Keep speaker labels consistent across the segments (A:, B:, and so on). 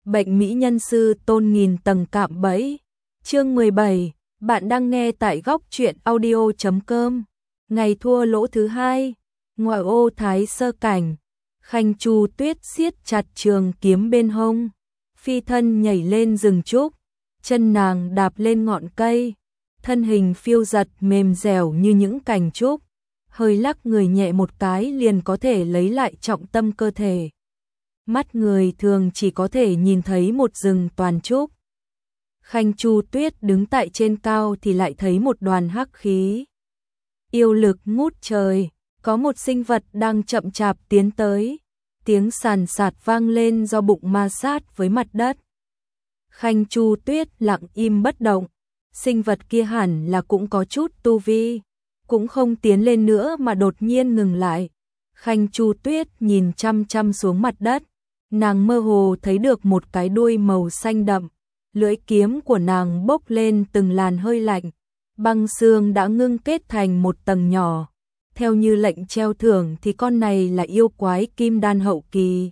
A: Bệnh mỹ nhân sư tôn nghìn tầng cạm bẫy. Chương 17, bạn đang nghe tại góc truyện audio.com. Ngày thua lỗ thứ hai, ngoại ô Thái Sơ Cảnh, Khanh Chu Tuyết siết chặt trường kiếm bên hông, phi thân nhảy lên rừng trúc, chân nàng đạp lên ngọn cây, thân hình phiêu giật mềm dẻo như những cành trúc, hơi lắc người nhẹ một cái liền có thể lấy lại trọng tâm cơ thể. Mắt người thường chỉ có thể nhìn thấy một rừng toàn trúc. Khanh Chu Tuyết đứng tại trên cao thì lại thấy một đoàn hắc khí. Yêu lực ngút trời, có một sinh vật đang chậm chạp tiến tới, tiếng sàn sạt vang lên do bụng ma sát với mặt đất. Khanh Chu Tuyết lặng im bất động, sinh vật kia hẳn là cũng có chút tu vi, cũng không tiến lên nữa mà đột nhiên ngừng lại. Khanh Chu Tuyết nhìn chăm chăm xuống mặt đất, nàng mơ hồ thấy được một cái đuôi màu xanh đậm, lưỡi kiếm của nàng bốc lên từng làn hơi lạnh, băng xương đã ngưng kết thành một tầng nhỏ. Theo như lệnh treo thưởng thì con này là yêu quái kim đan hậu kỳ,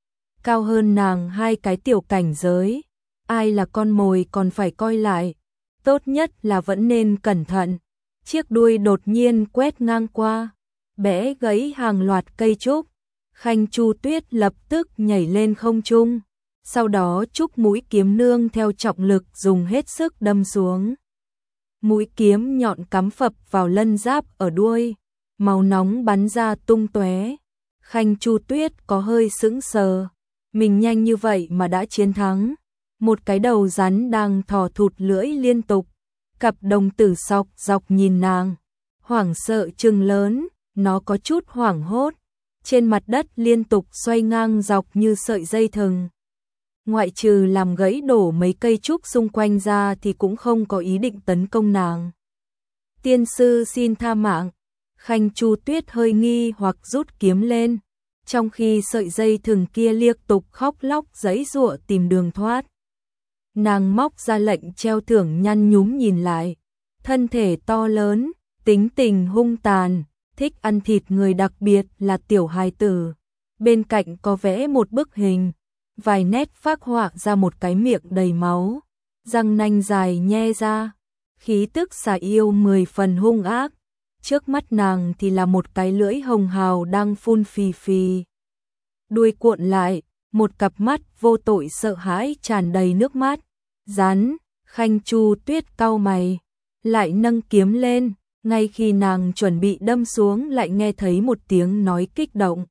A: cao hơn nàng hai cái tiểu cảnh giới. Ai là con mồi còn phải coi lại, tốt nhất là vẫn nên cẩn thận. Chiếc đuôi đột nhiên quét ngang qua, bẻ gãy hàng loạt cây trúc. Khanh Chu Tuyết lập tức nhảy lên không trung, sau đó trúc mũi kiếm nương theo trọng lực dùng hết sức đâm xuống. Mũi kiếm nhọn cắm phập vào lân giáp ở đuôi, màu nóng bắn ra tung tóe. Khanh Chu Tuyết có hơi sững sờ, mình nhanh như vậy mà đã chiến thắng. Một cái đầu rắn đang thò thụt lưỡi liên tục, cặp đồng tử sọc dọc nhìn nàng, hoảng sợ trừng lớn, nó có chút hoảng hốt, trên mặt đất liên tục xoay ngang dọc như sợi dây thừng. Ngoại trừ làm gãy đổ mấy cây trúc xung quanh ra thì cũng không có ý định tấn công nàng. Tiên sư xin tha mạng. Khanh Chu Tuyết hơi nghi hoặc rút kiếm lên, trong khi sợi dây thừng kia liên tục khóc lóc giãy giụa tìm đường thoát. Nàng móc ra lệnh treo thưởng nhăn nhúm nhìn lại, thân thể to lớn, tính tình hung tàn, thích ăn thịt người, đặc biệt là tiểu hài tử. Bên cạnh có vẽ một bức hình, vài nét phác họa ra một cái miệng đầy máu, răng nanh dài nhe ra, khí tức xà yêu 10 phần hung ác. Trước mắt nàng thì là một cái lưỡi hồng hào đang phun phì phì. Đuôi cuộn lại, một cặp mắt vô tội sợ hãi tràn đầy nước mắt. Rắn. Khanh Chu Tuyết cau mày, lại nâng kiếm lên, ngay khi nàng chuẩn bị đâm xuống lại nghe thấy một tiếng nói kích động.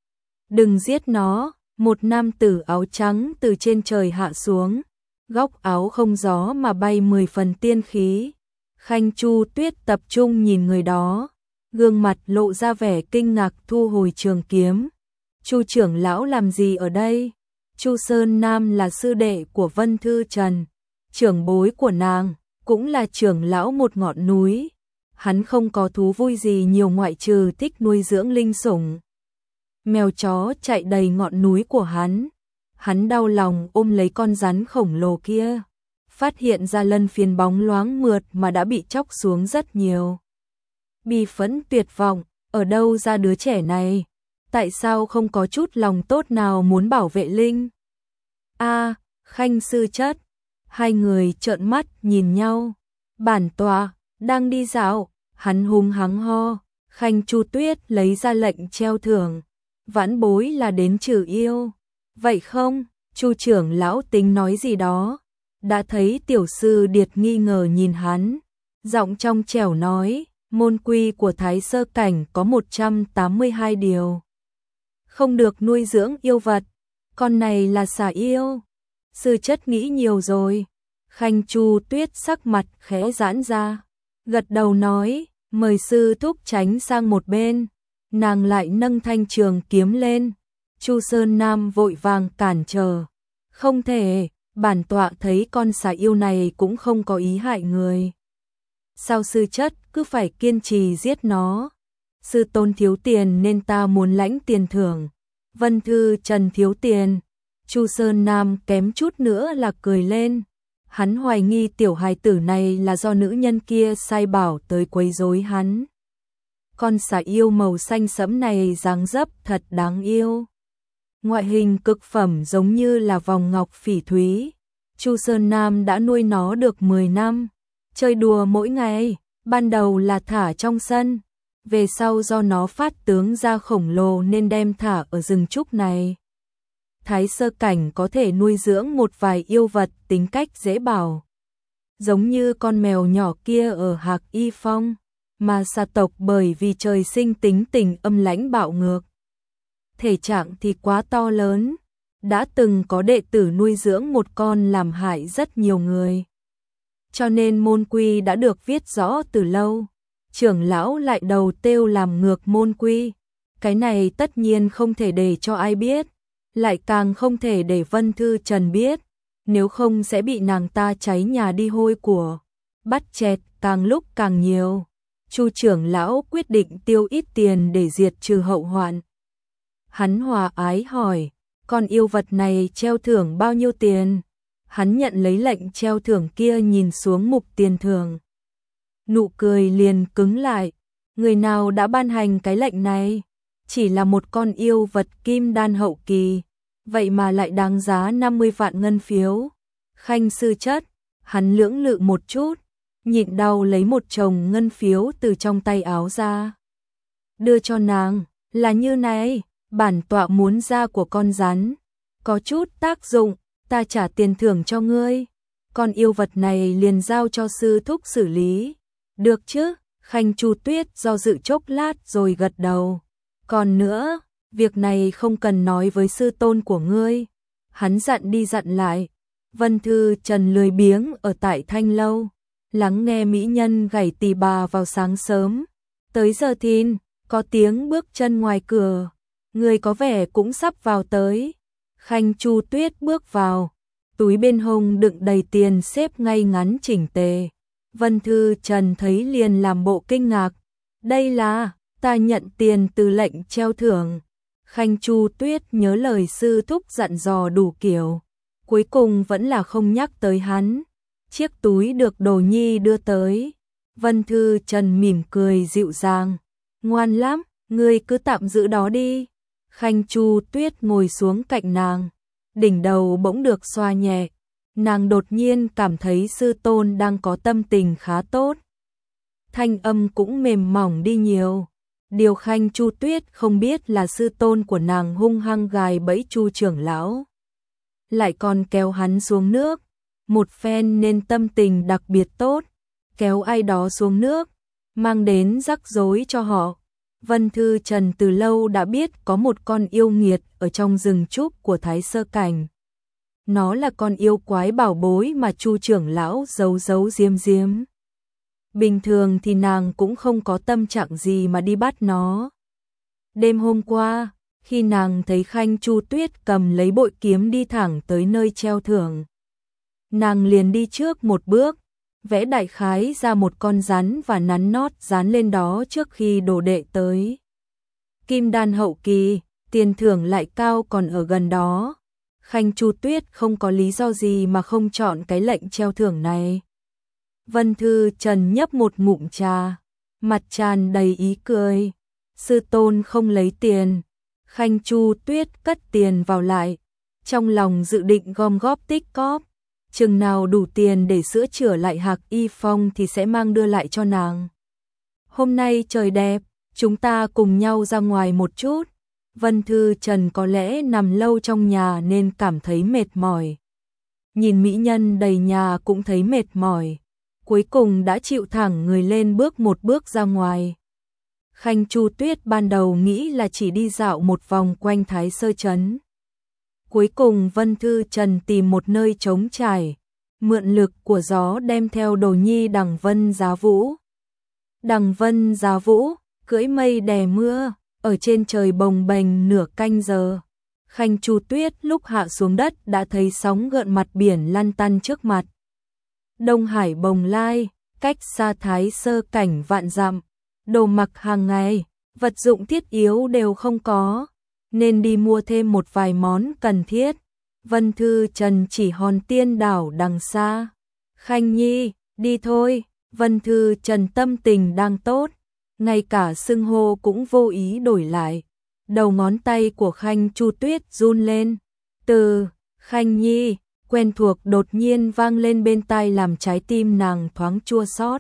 A: Đừng giết nó. Một nam tử áo trắng từ trên trời hạ xuống, góc áo không gió mà bay 10 phần tiên khí. Khanh Chu Tuyết tập trung nhìn người đó, gương mặt lộ ra vẻ kinh ngạc thu hồi trường kiếm. Chu trưởng lão làm gì ở đây? Chu Sơn Nam là sư đệ của Vân Thư Trần, trưởng bối của nàng, cũng là trưởng lão một ngọn núi. Hắn không có thú vui gì nhiều ngoại trừ thích nuôi dưỡng linh sủng. Mèo chó chạy đầy ngọn núi của hắn. Hắn đau lòng ôm lấy con rắn khổng lồ kia, phát hiện ra lân phiến bóng loáng mượt mà đã bị chóc xuống rất nhiều. Bi phẫn tuyệt vọng, ở đâu ra đứa trẻ này? Tại sao không có chút lòng tốt nào muốn bảo vệ Linh? Khanh sư chất. Hai người trợn mắt nhìn nhau. Bản tọa đang đi dạo. Hắn hung hăng ho. Khanh Chu Tuyết lấy ra lệnh treo thưởng. Vãn bối là đến trừ yêu. Vậy không? Chu trưởng lão tính nói gì đó. Đã thấy tiểu sư điệt nghi ngờ nhìn hắn, giọng trong trẻo nói, môn quy của Thái Sơ Cảnh có 182 điều. Không được nuôi dưỡng yêu vật, con này là xà yêu. Sư chất nghĩ nhiều rồi. Khanh Chu Tuyết sắc mặt khẽ giãn ra, gật đầu nói, mời sư thúc tránh sang một bên. Nàng lại nâng thanh trường kiếm lên. Chu Sơn Nam vội vàng cản trở. Không thể, bản tọa thấy con xà yêu này cũng không có ý hại người. Sao sư chất cứ phải kiên trì giết nó? Sư tôn thiếu tiền nên ta muốn lãnh tiền thưởng. Vân Thư Trần thiếu tiền. Chu Sơn Nam kém chút nữa là cười lên. Hắn hoài nghi tiểu hài tử này là do nữ nhân kia sai bảo tới quấy rối hắn. Con xà yêu màu xanh sẫm này dáng dấp thật đáng yêu. ngoại hình cực phẩm giống như là vòng ngọc phỉ thúy. Chu Sơn Nam đã nuôi nó được 10 năm, chơi đùa mỗi ngày, ban đầu là thả trong sân, về sau do nó phát tướng ra khổng lồ nên đem thả ở rừng trúc này. Thái Sơ Cảnh có thể nuôi dưỡng một vài yêu vật tính cách dễ bảo, giống như con mèo nhỏ kia ở Hạc Y Phong, mà xà tộc bởi vì trời sinh tính tình âm lãnh bạo ngược. Thể trạng thì quá to lớn, đã từng có đệ tử nuôi dưỡng một con làm hại rất nhiều người. Cho nên môn quy đã được viết rõ từ lâu, trưởng lão lại đầu têu làm ngược môn quy. Cái này tất nhiên không thể để cho ai biết, lại càng không thể để Vân Thư Trần biết, nếu không sẽ bị nàng ta cháy nhà đi hôi của, bắt chẹt càng lúc càng nhiều. Chu trưởng lão quyết định tiêu ít tiền để diệt trừ hậu hoạn. Hắn hòa ái hỏi, con yêu vật này treo thưởng bao nhiêu tiền? Hắn nhận lấy lệnh treo thưởng kia, nhìn xuống mục tiền thưởng. Nụ cười liền cứng lại, người nào đã ban hành cái lệnh này? Chỉ là một con yêu vật kim đan hậu kỳ, vậy mà lại đáng giá 50 vạn ngân phiếu. Khanh sư chất, hắn lưỡng lự một chút, nhịn đau lấy một chồng ngân phiếu từ trong tay áo ra. Đưa cho nàng, là như này, bản tọa muốn da của con rắn, có chút tác dụng, ta trả tiền thưởng cho ngươi. Con yêu vật này liền giao cho sư thúc xử lý. Được chứ? Khanh Chu Tuyết do dự chốc lát rồi gật đầu. Còn nữa, việc này không cần nói với sư tôn của ngươi. Hắn dặn đi dặn lại. Vân Thư Trần lười biếng ở tại Thanh Lâu, lắng nghe mỹ nhân gảy tỳ bà vào sáng sớm. Tới giờ thìn, có tiếng bước chân ngoài cửa. Người có vẻ cũng sắp vào tới. Khanh Chu Tuyết bước vào, túi bên hông đựng đầy tiền xếp ngay ngắn chỉnh tề. Vân Thư Trần thấy liền làm bộ kinh ngạc. Đây là, ta nhận tiền từ lệnh treo thưởng. Khanh Chu Tuyết nhớ lời sư thúc dặn dò đủ kiểu, cuối cùng vẫn là không nhắc tới hắn. Chiếc túi được Đồ Nhi đưa tới. Vân Thư Trần mỉm cười dịu dàng. Ngoan lắm, ngươi cứ tạm giữ đó đi. Khanh Chu Tuyết ngồi xuống cạnh nàng, đỉnh đầu bỗng được xoa nhẹ. Nàng đột nhiên cảm thấy sư tôn đang có tâm tình khá tốt. Thanh âm cũng mềm mỏng đi nhiều. Điều Khanh Chu Tuyết không biết là sư tôn của nàng hung hăng gài bẫy Chu trưởng lão, lại còn kéo hắn xuống nước. Một phen nên tâm tình đặc biệt tốt, kéo ai đó xuống nước, mang đến rắc rối cho họ. Vân Thư Trần từ lâu đã biết có một con yêu nghiệt ở trong rừng trúc của Thái Sơ Cảnh. Nó là con yêu quái bảo bối mà Chu trưởng lão giấu giấu giếm giếm. Bình thường thì nàng cũng không có tâm trạng gì mà đi bắt nó. Đêm hôm qua, khi nàng thấy Khanh Chu Tuyết cầm lấy bội kiếm đi thẳng tới nơi treo thưởng, nàng liền đi trước một bước, vẽ đại khái ra một con rắn và nắn nót dán lên đó trước khi đồ đệ tới. Kim đan hậu kỳ, tiền thưởng lại cao còn ở gần đó. Khanh Chu Tuyết không có lý do gì mà không chọn cái lệnh treo thưởng này. Vân Thư Trần nhấp một ngụm trà, mặt tràn đầy ý cười. Sư tôn không lấy tiền. Khanh Chu Tuyết cất tiền vào lại, trong lòng dự định gom góp tích cóp. Chừng nào đủ tiền để sửa chữa lại Hạc Y Phong thì sẽ mang đưa lại cho nàng. Hôm nay trời đẹp, chúng ta cùng nhau ra ngoài một chút. Vân Thư Trần có lẽ nằm lâu trong nhà nên cảm thấy mệt mỏi. Nhìn mỹ nhân đầy nhà cũng thấy mệt mỏi. Cuối cùng đã chịu thẳng người lên bước một bước ra ngoài. Khanh Chu Tuyết ban đầu nghĩ là chỉ đi dạo một vòng quanh Thái Sơ Trấn. Cuối cùng Vân Thư Trần tìm một nơi trống trải, mượn lực của gió đem theo Đồ Nhi Đằng Vân Giá Vũ. Đằng Vân Giá Vũ, cưỡi mây đè mưa, ở trên trời bồng bềnh nửa canh giờ. Khanh Chu Tuyết lúc hạ xuống đất đã thấy sóng gợn mặt biển lăn tăn trước mặt. Đông Hải bồng lai, cách xa Thái Sơ Cảnh vạn dặm, đồ mặc hàng ngày, vật dụng thiết yếu đều không có, nên đi mua thêm một vài món cần thiết. Vân Thư Trần chỉ Hòn Tiên đảo đằng xa. Khanh Nhi, đi thôi. Vân Thư Trần tâm tình đang tốt, ngay cả xưng hô cũng vô ý đổi lại. đầu ngón tay của Khanh Chu Tuyết run lên. Từ Khanh Nhi, quen thuộc đột nhiên vang lên bên tai làm trái tim nàng thoáng chua xót.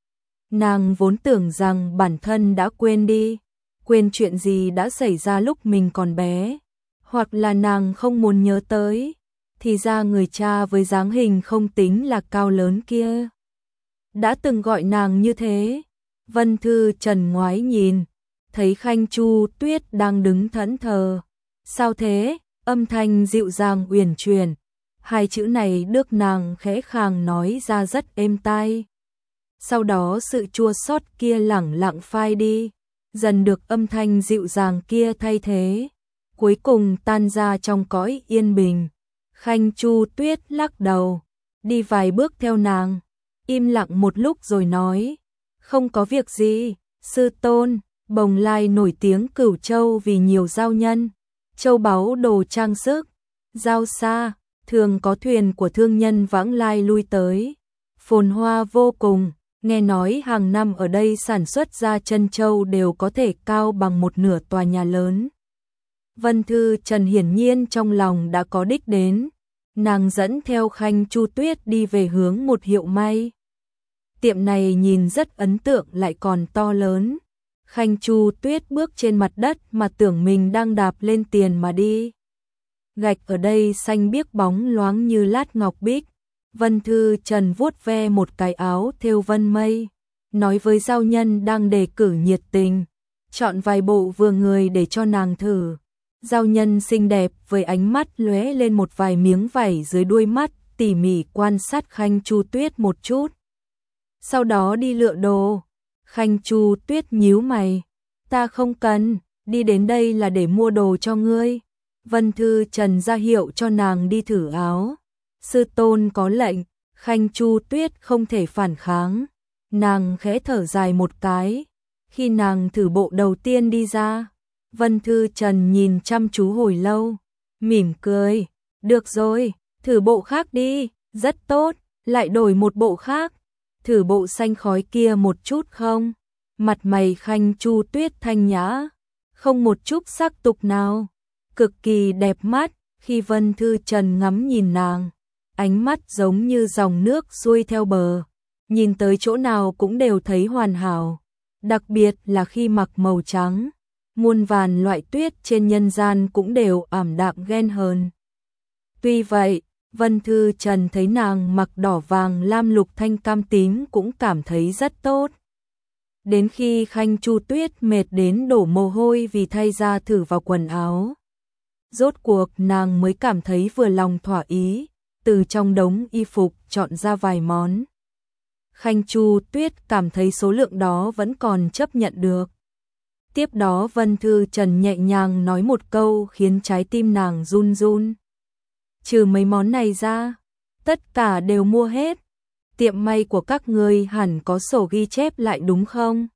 A: Nàng vốn tưởng rằng bản thân đã quên đi, quên chuyện gì đã xảy ra lúc mình còn bé, hoặc là nàng không muốn nhớ tới, thì ra người cha với dáng hình không tính là cao lớn kia đã từng gọi nàng như thế. Vân Thư Trần ngoái nhìn, thấy Khanh Chu Tuyết đang đứng thẫn thờ. Sao thế? Âm thanh dịu dàng uyển chuyển, hai chữ này được nàng khẽ khàng nói ra rất êm tai. Sau đó sự chua xót kia lẳng lặng phai đi, dần được âm thanh dịu dàng kia thay thế, cuối cùng tan ra trong cõi yên bình. Khanh Chu Tuyết lắc đầu, đi vài bước theo nàng, im lặng một lúc rồi nói, không có việc gì, sư tôn. Bồng Lai nổi tiếng Cửu Châu vì nhiều giao nhân, châu báu đồ trang sức, giao xa, thường có thuyền của thương nhân vãng lai lui tới, phồn hoa vô cùng. Nghe nói hàng năm ở đây sản xuất ra trân châu đều có thể cao bằng một nửa tòa nhà lớn. Vân Thư Trần hiển nhiên trong lòng đã có đích đến, nàng dẫn theo Khanh Chu Tuyết đi về hướng một hiệu may. Tiệm này nhìn rất ấn tượng lại còn to lớn. Khanh Chu Tuyết bước trên mặt đất mà tưởng mình đang đạp lên tiền mà đi. Gạch ở đây xanh biếc bóng loáng như lát ngọc bích. Vân Thư Trần vuốt ve một cái áo thêu vân mây, nói với giao nhân đang đề cử nhiệt tình, chọn vài bộ vừa người để cho nàng thử. Giao nhân xinh đẹp với ánh mắt lóe lên một vài miếng vảy dưới đuôi mắt, tỉ mỉ quan sát Khanh Chu Tuyết một chút. Sau đó đi lựa đồ. Khanh Chu Tuyết nhíu mày, ta không cần, đi đến đây là để mua đồ cho ngươi. Vân Thư Trần ra hiệu cho nàng đi thử áo. Sư tôn có lệnh, Khanh Chu Tuyết không thể phản kháng. Nàng khẽ thở dài một cái. Khi nàng thử bộ đầu tiên đi ra, Vân Thư Trần nhìn chăm chú hồi lâu, mỉm cười. Được rồi, thử bộ khác đi, rất tốt, lại đổi một bộ khác. Thử bộ xanh khói kia một chút không? Mặt mày Khanh Chu Tuyết thanh nhã, không một chút sắc tục nào, cực kỳ đẹp mắt. Khi Vân Thư Trần ngắm nhìn nàng, ánh mắt giống như dòng nước xuôi theo bờ, nhìn tới chỗ nào cũng đều thấy hoàn hảo, đặc biệt là khi mặc màu trắng, muôn vàn loại tuyết trên nhân gian cũng đều ảm đạm ghen hờn. Tuy vậy, Vân Thư Trần thấy nàng mặc đỏ vàng lam lục thanh cam tím cũng cảm thấy rất tốt. Đến khi Khanh Chu Tuyết mệt đến đổ mồ hôi vì thay ra thử vào quần áo, rốt cuộc nàng mới cảm thấy vừa lòng thỏa ý, từ trong đống y phục chọn ra vài món. Khanh Chu Tuyết cảm thấy số lượng đó vẫn còn chấp nhận được. Tiếp đó Vân Thư Trần nhẹ nhàng nói một câu khiến trái tim nàng run run. Trừ mấy món này ra, tất cả đều mua hết. Tiệm may của các ngươi hẳn có sổ ghi chép lại đúng không?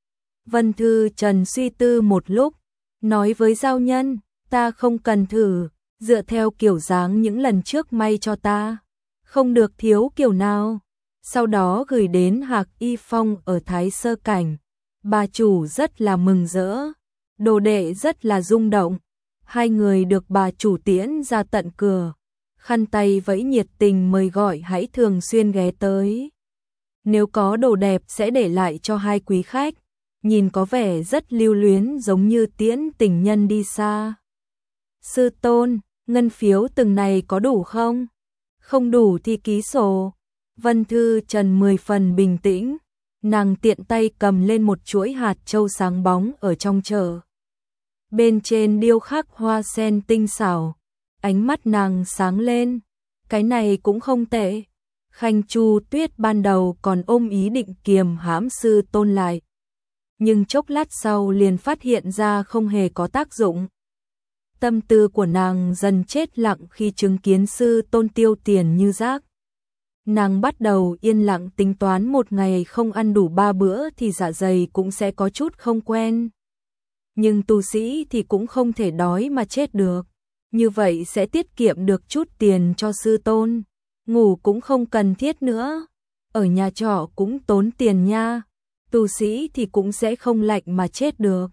A: Vân Thư Trần suy tư một lúc, nói với giao nhân, ta không cần thử, dựa theo kiểu dáng những lần trước may cho ta, không được thiếu kiểu nào. Sau đó gửi đến Hạc Y Phong ở Thái Sơ Cảnh. Bà chủ rất là mừng rỡ, đồ đệ rất là rung động. Hai người được bà chủ tiễn ra tận cửa, khăn tay vẫy nhiệt tình mời gọi hãy thường xuyên ghé tới. Nếu có đồ đẹp sẽ để lại cho hai quý khách, nhìn có vẻ rất lưu luyến giống như tiễn tình nhân đi xa. Sư tôn, ngân phiếu từng này có đủ không? Không đủ thì ký sổ. Vân Thư Trần 10 phần bình tĩnh, nàng tiện tay cầm lên một chuỗi hạt châu sáng bóng ở trong chợ. Bên trên điêu khắc hoa sen tinh xảo, ánh mắt nàng sáng lên, cái này cũng không tệ. Khanh Chu Tuyết ban đầu còn ôm ý định kiềm hãm sư tôn lại, nhưng chốc lát sau liền phát hiện ra không hề có tác dụng. Tâm tư của nàng dần chết lặng khi chứng kiến sư tôn tiêu tiền như rác. Nàng bắt đầu yên lặng tính toán một ngày không ăn đủ 3 bữa thì dạ dày cũng sẽ có chút không quen. Nhưng tu sĩ thì cũng không thể đói mà chết được. Như vậy sẽ tiết kiệm được chút tiền cho sư tôn. Ngủ cũng không cần thiết nữa. Ở nhà trọ cũng tốn tiền nha. Tu sĩ thì cũng sẽ không lạnh mà chết được.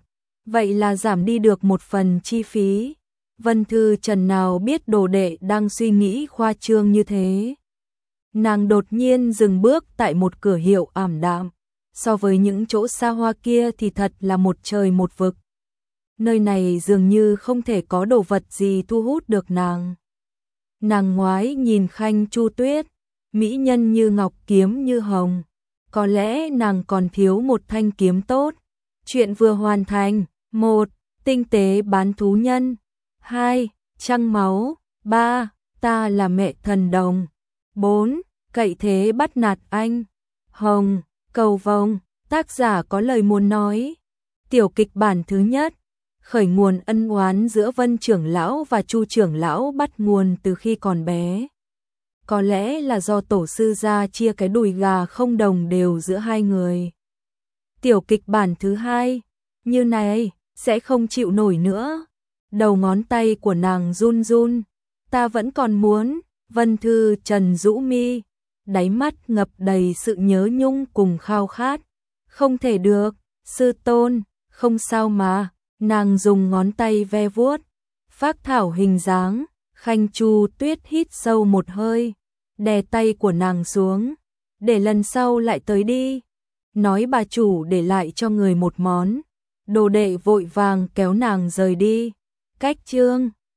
A: vậy là giảm đi được một phần chi phí. Vân Thư Trần nào biết đồ đệ đang suy nghĩ khoa trương như thế. Nàng đột nhiên dừng bước tại một cửa hiệu ảm đạm. So với những chỗ xa hoa kia thì thật là một trời một vực. Nơi này dường như không thể có đồ vật gì thu hút được nàng. Nàng ngoái nhìn Khanh Chu Tuyết, mỹ nhân như ngọc kiếm như hồng. Có lẽ nàng còn thiếu một thanh kiếm tốt. Chuyện vừa hoàn thành. 1. Tinh tế bán thú nhân. 2. Trăng máu. 3. Ta là mẹ thần đồng. 4. Cậy thế bắt nạt anh. Hồng, cầu vồng. Tác giả có lời muốn nói. Tiểu kịch bản thứ nhất. Khởi nguồn ân oán giữa Vân trưởng lão và Chu trưởng lão bắt nguồn từ khi còn bé. Có lẽ là do tổ sư gia chia cái đùi gà không đồng đều giữa hai người. Tiểu kịch bản thứ hai. Như này, sẽ không chịu nổi nữa. Đầu ngón tay của nàng run run. Ta vẫn còn muốn. Vân Thư Trần rũ mi, đáy mắt ngập đầy sự nhớ nhung cùng khao khát. Không thể được, sư tôn, không sao mà. Nàng dùng ngón tay ve vuốt phác thảo hình dáng. Khanh Chu Tuyết hít sâu một hơi, đè tay của nàng xuống. Để lần sau lại tới đi. Nói bà chủ để lại cho người một món. Đồ đệ vội vàng kéo nàng rời đi. Cách chương